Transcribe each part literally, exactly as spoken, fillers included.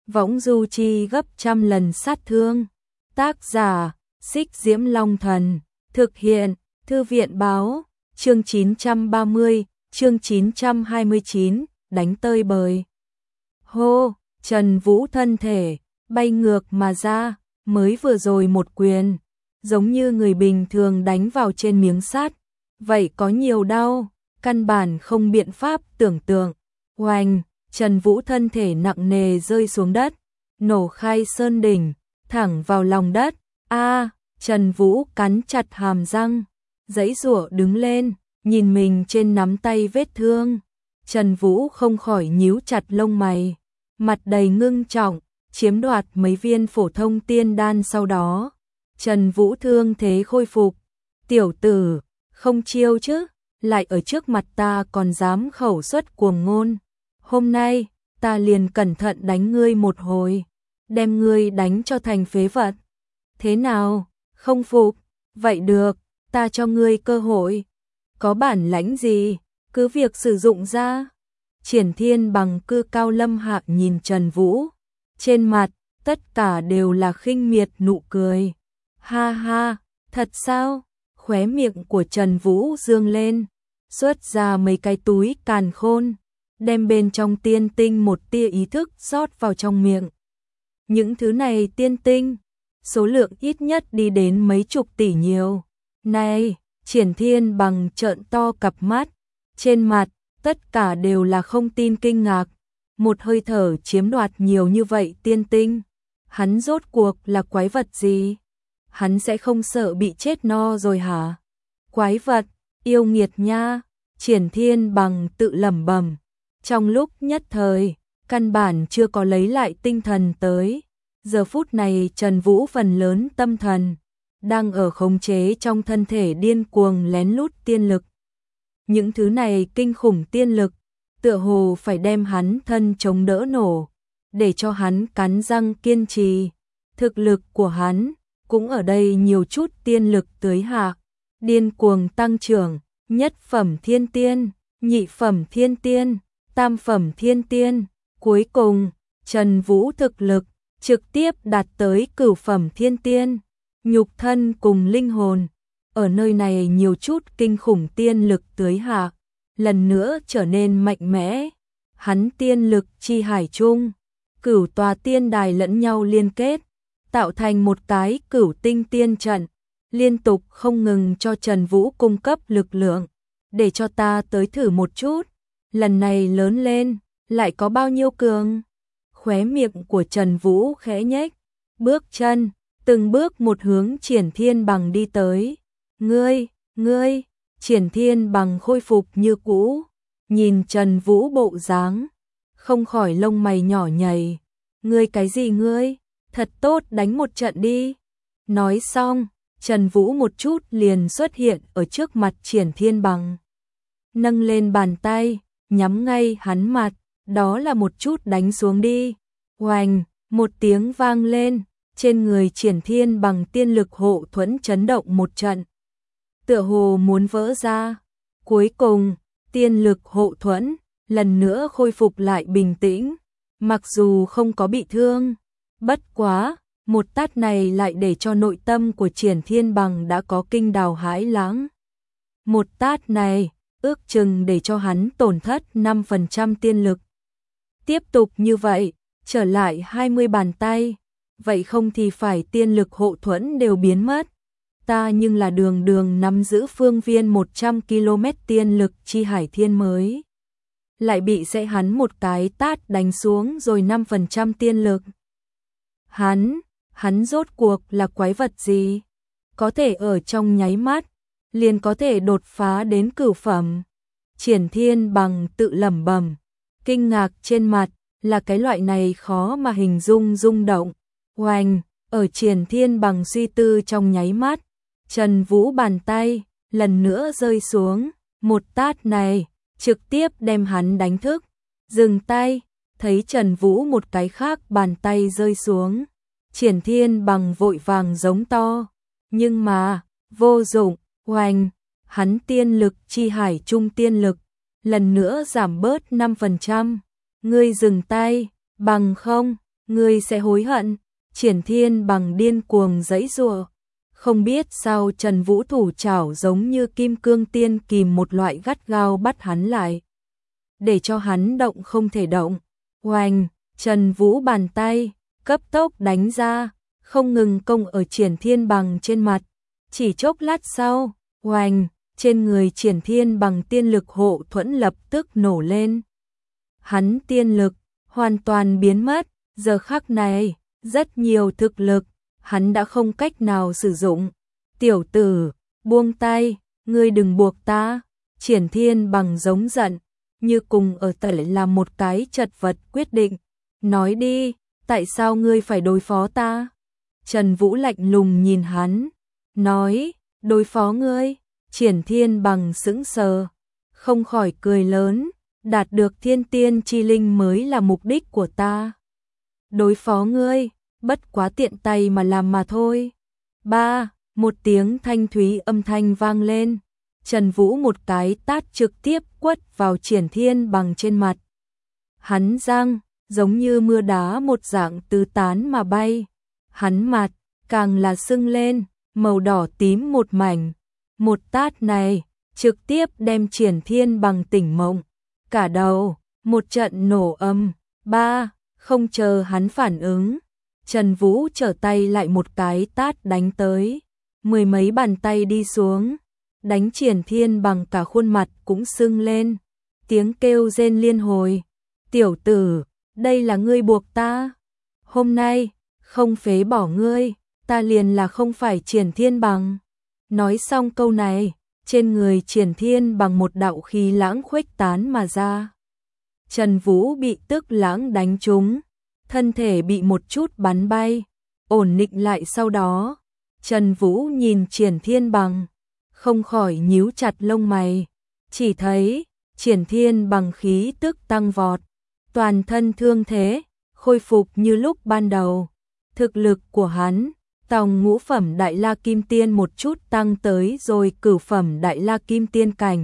võng du chi gấp trăm lần sát thương. Tác giả, Xích Diễm Long Thần, thực hiện, Thư viện Báo, chương chín trăm ba mươi, chương chín trăm hai mươi chín, đánh tơi bời. Hô, Trần Vũ thân thể, bay ngược mà ra, mới vừa rồi một quyền, giống như người bình thường đánh vào trên miếng sắt, vậy có nhiều đau, căn bản không biện pháp tưởng tượng. Oanh, Trần Vũ thân thể nặng nề rơi xuống đất, nổ khai sơn đỉnh, thẳng vào lòng đất. A, Trần Vũ cắn chặt hàm răng, giãy giụa đứng lên, nhìn mình trên nắm tay vết thương. Trần Vũ không khỏi nhíu chặt lông mày, mặt đầy ngưng trọng, chiếm đoạt mấy viên phổ thông tiên đan sau đó. Trần Vũ thương thế khôi phục. Tiểu tử, không chiêu chứ, lại ở trước mặt ta còn dám khẩu xuất cuồng ngôn. Hôm nay, ta liền cẩn thận đánh ngươi một hồi, đem ngươi đánh cho thành phế vật. Thế nào, không phục? Vậy được, ta cho ngươi cơ hội. Có bản lãnh gì, cứ việc sử dụng ra. Triển Thiên Bằng cư cao lâm hạ nhìn Trần Vũ, trên mặt tất cả đều là khinh miệt nụ cười. Ha ha, thật sao? Khóe miệng của Trần Vũ dương lên, xuất ra mấy cái túi càn khôn, đem bên trong tiên tinh một tia ý thức rót vào trong miệng. Những thứ này tiên tinh, số lượng ít nhất đi đến mấy chục tỷ nhiều. Này, Triển Thiên Bằng trợn to cặp mắt, trên mặt tất cả đều là không tin kinh ngạc, một hơi thở chiếm đoạt nhiều như vậy tiên tinh, hắn rốt cuộc là quái vật gì? Hắn sẽ không sợ bị chết no rồi hả? Quái vật, yêu nghiệt nha, Triển Thiên Bằng tự lẩm bẩm. Trong lúc nhất thời, căn bản chưa có lấy lại tinh thần tới. Giờ phút này Trần Vũ phần lớn tâm thần đang ở khống chế trong thân thể điên cuồng lén lút tiên lực. Những thứ này kinh khủng tiên lực, tựa hồ phải đem hắn thân chống đỡ nổ, để cho hắn cắn răng kiên trì. Thực lực của hắn cũng ở đây nhiều chút tiên lực tưới hạ, điên cuồng tăng trưởng, nhất phẩm thiên tiên, nhị phẩm thiên tiên, tam phẩm thiên tiên, cuối cùng, Trần Vũ thực lực trực tiếp đạt tới cửu phẩm thiên tiên, nhục thân cùng linh hồn, ở nơi này nhiều chút kinh khủng tiên lực tưới hạ, lần nữa trở nên mạnh mẽ. Hắn tiên lực chi hải chung, cửu tòa tiên đài lẫn nhau liên kết, tạo thành một cái cửu tinh tiên trận, liên tục không ngừng cho Trần Vũ cung cấp lực lượng, để cho ta tới thử một chút, lần này lớn lên, lại có bao nhiêu cường. Khóe miệng của Trần Vũ khẽ nhếch, bước chân, từng bước một hướng Triển Thiên Bằng đi tới. Ngươi, ngươi, Triển Thiên Bằng khôi phục như cũ, nhìn Trần Vũ bộ dáng, không khỏi lông mày nhỏ nhảy. Ngươi cái gì ngươi? Thật tốt đánh một trận đi. Nói xong, Trần Vũ một chút liền xuất hiện ở trước mặt Triển Thiên Bằng. Nâng lên bàn tay, nhắm ngay hắn mặt, đó là một chút đánh xuống đi. Oanh, một tiếng vang lên, trên người Triển Thiên Bằng tiên lực hộ thuẫn chấn động một trận. Tựa hồ muốn vỡ ra. Cuối cùng, tiên lực hộ thuẫn lần nữa khôi phục lại bình tĩnh, mặc dù không có bị thương. Bất quá, một tát này lại để cho nội tâm của Triển Thiên Bằng đã có kinh đào hãi lãng. Một tát này, ước chừng để cho hắn tổn thất năm phần trăm tiên lực. Tiếp tục như vậy, trở lại hai mươi bàn tay, vậy không thì phải tiên lực hộ thuẫn đều biến mất. Ta nhưng là đường đường nắm giữ phương viên một trăm ki lô mét tiên lực chi hải thiên mới. Lại bị sẽ hắn một cái tát đánh xuống rồi năm phần trăm tiên lực. Hắn, hắn rốt cuộc là quái vật gì? Có thể ở trong nháy mắt, liền có thể đột phá đến cửu phẩm. Triển Thiên Bằng tự lẩm bẩm, kinh ngạc trên mặt là cái loại này khó mà hình dung rung động. Oanh, ở Triển Thiên Bằng suy tư trong nháy mắt, Trần Vũ bàn tay lần nữa rơi xuống, một tát này trực tiếp đem hắn đánh thức. Dừng tay, thấy Trần Vũ một cái khác bàn tay rơi xuống, Triển Thiên Bằng vội vàng giống to, nhưng mà vô dụng. Oanh, hắn tiên lực chi hải trung tiên lực lần nữa giảm bớt năm phần trăm. Ngươi dừng tay, bằng không, ngươi sẽ hối hận. Triển Thiên Bằng điên cuồng giãy giụa, không biết sao Trần Vũ thủ chảo giống như kim cương tiên kìm một loại gắt gao bắt hắn lại, để cho hắn động không thể động. Oanh, Trần Vũ bàn tay cấp tốc đánh ra, không ngừng công ở Triển Thiên Bằng trên mặt. Chỉ chốc lát sau, oanh, trên người Triển Thiên Bằng tiên lực hộ thuẫn lập tức nổ lên. Hắn tiên lực hoàn toàn biến mất, giờ khắc này, rất nhiều thực lực hắn đã không cách nào sử dụng. Tiểu tử, buông tay, ngươi đừng buộc ta. Triển Thiên Bằng giống giận, như cùng ở tẩy là một cái chật vật quyết định. Nói đi, tại sao ngươi phải đối phó ta? Trần Vũ lạnh lùng nhìn hắn, nói, đối phó ngươi. Triển Thiên Bằng sững sờ, không khỏi cười lớn, đạt được thiên tiên chi linh mới là mục đích của ta. Đối phó ngươi, bất quá tiện tay mà làm mà thôi. Ba, một tiếng thanh thúy âm thanh vang lên. Trần Vũ một cái tát trực tiếp quất vào Triển Thiên Bằng trên mặt. Hắn răng, giống như mưa đá một dạng tứ tán mà bay. Hắn mặt, càng là sưng lên, màu đỏ tím một mảnh. Một tát này, trực tiếp đem Triển Thiên Bằng tỉnh mộng. Cả đầu, một trận nổ âm. Ba, không chờ hắn phản ứng, Trần Vũ trở tay lại một cái tát đánh tới. Mười mấy bàn tay đi xuống, đánh Triển Thiên Bằng cả khuôn mặt cũng sưng lên. Tiếng kêu rên liên hồi. Tiểu tử, đây là ngươi buộc ta. Hôm nay, không phế bỏ ngươi, ta liền là không phải Triển Thiên Bằng. Nói xong câu này, trên người Triển Thiên Bằng một đạo khí lãng khuếch tán mà ra. Trần Vũ bị tức lãng đánh trúng, thân thể bị một chút bắn bay, ổn định lại sau đó. Trần Vũ nhìn Triển Thiên Bằng, không khỏi nhíu chặt lông mày, chỉ thấy Triển Thiên Bằng khí tức tăng vọt, toàn thân thương thế, khôi phục như lúc ban đầu. Thực lực của hắn, tòng ngũ phẩm Đại La Kim Tiên một chút tăng tới rồi cửu phẩm Đại La Kim Tiên cảnh.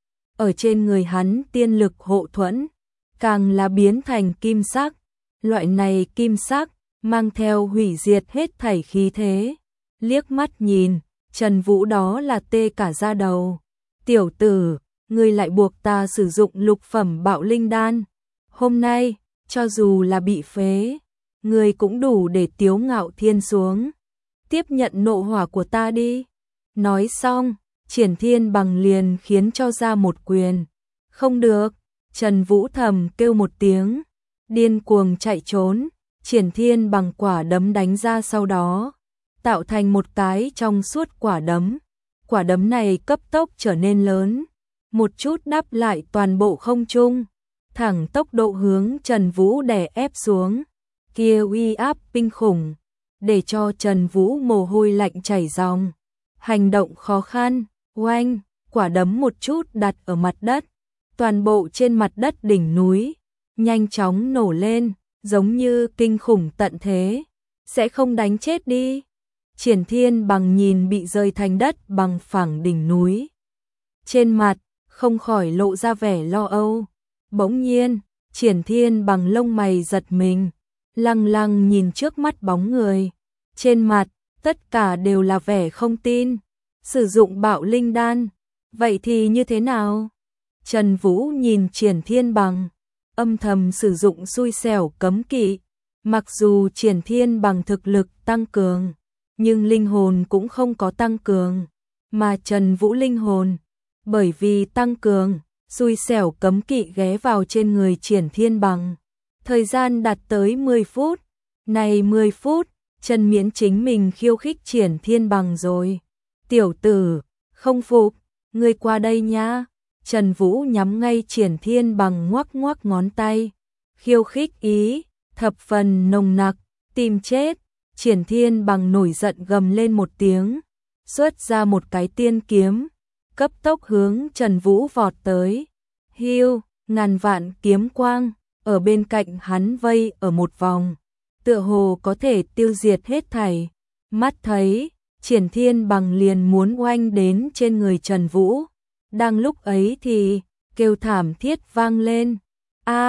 Ở trên người hắn tiên lực hộ thuẫn, càng là biến thành kim sắc. Loại này kim sắc, mang theo hủy diệt hết thảy khí thế. Liếc mắt nhìn, Trần Vũ đó là tê cả da đầu. Tiểu tử, ngươi lại buộc ta sử dụng lục phẩm bạo linh đan. Hôm nay, cho dù là bị phế, ngươi cũng đủ để tiếu ngạo thiên xuống. Tiếp nhận nộ hỏa của ta đi. Nói xong, Triển Thiên Bằng liền khiến cho ra một quyền. Không được, Trần Vũ thầm kêu một tiếng, điên cuồng chạy trốn. Triển Thiên Bằng quả đấm đánh ra sau đó, tạo thành một cái trong suốt quả đấm. Quả đấm này cấp tốc trở nên lớn, một chút đắp lại toàn bộ không trung, thẳng tốc độ hướng Trần Vũ đè ép xuống. Kia uy áp kinh khủng, để cho Trần Vũ mồ hôi lạnh chảy ròng. Hành động khó khăn, oanh, quả đấm một chút đặt ở mặt đất. Toàn bộ trên mặt đất đỉnh núi, nhanh chóng nổ lên, giống như kinh khủng tận thế. Sẽ không đánh chết đi. Triển Thiên Bằng nhìn bị rơi thành đất bằng phẳng đỉnh núi, trên mặt không khỏi lộ ra vẻ lo âu. Bỗng nhiên, Triển Thiên Bằng lông mày giật mình, lăng lăng nhìn trước mắt bóng người. Trên mặt, tất cả đều là vẻ không tin. Sử dụng bạo linh đan, vậy thì như thế nào? Trần Vũ nhìn Triển Thiên Bằng, âm thầm sử dụng xui xẻo cấm kỵ. Mặc dù Triển Thiên Bằng thực lực tăng cường, nhưng linh hồn cũng không có tăng cường. Mà Trần Vũ linh hồn, bởi vì tăng cường, xui xẻo cấm kỵ ghé vào trên người Triển Thiên Bằng. Thời gian đạt tới mười phút. Này mười phút, Trần Miễn chính mình khiêu khích Triển Thiên Bằng rồi. Tiểu tử, không phục, ngươi qua đây nha. Trần Vũ nhắm ngay Triển Thiên Bằng ngoắc ngoắc ngón tay. Khiêu khích ý, thập phần nồng nặc, tìm chết. Triển Thiên Bằng nổi giận gầm lên một tiếng, xuất ra một cái tiên kiếm, cấp tốc hướng Trần Vũ vọt tới. Hiu, ngàn vạn kiếm quang, ở bên cạnh hắn vây ở một vòng, tựa hồ có thể tiêu diệt hết thảy. Mắt thấy, Triển Thiên Bằng liền muốn oanh đến trên người Trần Vũ. Đang lúc ấy thì, kêu thảm thiết vang lên. A,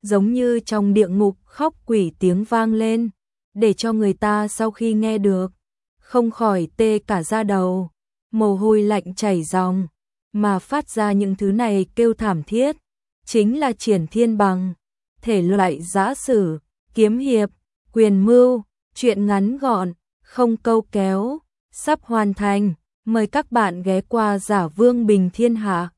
giống như trong địa ngục khóc quỷ tiếng vang lên, để cho người ta sau khi nghe được, không khỏi tê cả da đầu, mồ hôi lạnh chảy ròng, mà phát ra những thứ này kêu thảm thiết, chính là Triển Thiên Bằng, thể loại giã sử, kiếm hiệp, quyền mưu, truyện ngắn gọn, không câu kéo, sắp hoàn thành, mời các bạn ghé qua Giả Vương Bình Thiên Hạ.